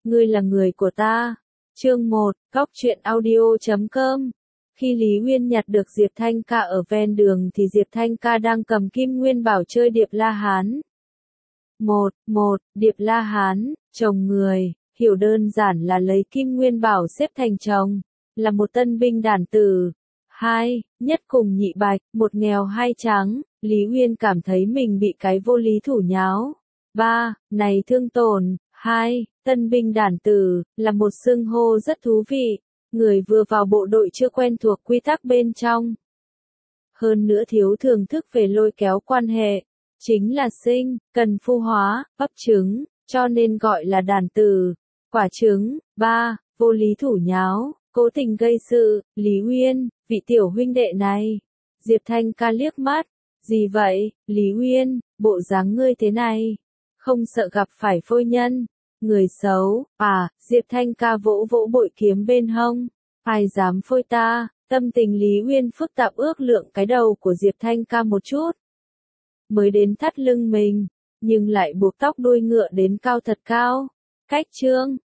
ngươi là người của ta. Chương 1, Cóc truyện audio.com. Khi Lý Uyên nhặt được Diệp Thanh Ca ở ven đường thì Diệp Thanh Ca đang cầm Kim Nguyên Bảo chơi Điệp La Hán. Điệp La Hán, chồng người, hiểu đơn giản là lấy Kim Nguyên Bảo xếp thành chồng, là một tân binh đản tử. 2. Nhất cùng nhị bạch, một nghèo hai trắng, Lý Uyên cảm thấy mình bị cái vô lý thủ nháo. 3. Này thương tổn. 2. Tân binh đản tử, là một xưng hô rất thú vị, người vừa vào bộ đội chưa quen thuộc quy tắc bên trong. Hơn nữa thiếu thưởng thức về lôi kéo quan hệ, chính là sinh, cần phu hóa, ấp trứng, cho nên gọi là đản tử. Quả trứng. 3. Vô lý thủ nháo, cố tình gây sự, Lý Uyên, vị tiểu huynh đệ này. Diệp Thanh Ca liếc mắt, gì vậy, Lý Uyên, bộ dáng ngươi thế này, không sợ gặp phải phôi nhân, người xấu, à, Diệp Thanh Ca vỗ vỗ bội kiếm bên hông, ai dám phôi ta, tâm tình Lý Uyên phức tạp ước lượng cái đầu của Diệp Thanh Ca một chút. Mới đến thắt lưng mình, nhưng lại buộc tóc đuôi ngựa đến cao thật cao. Cách chương,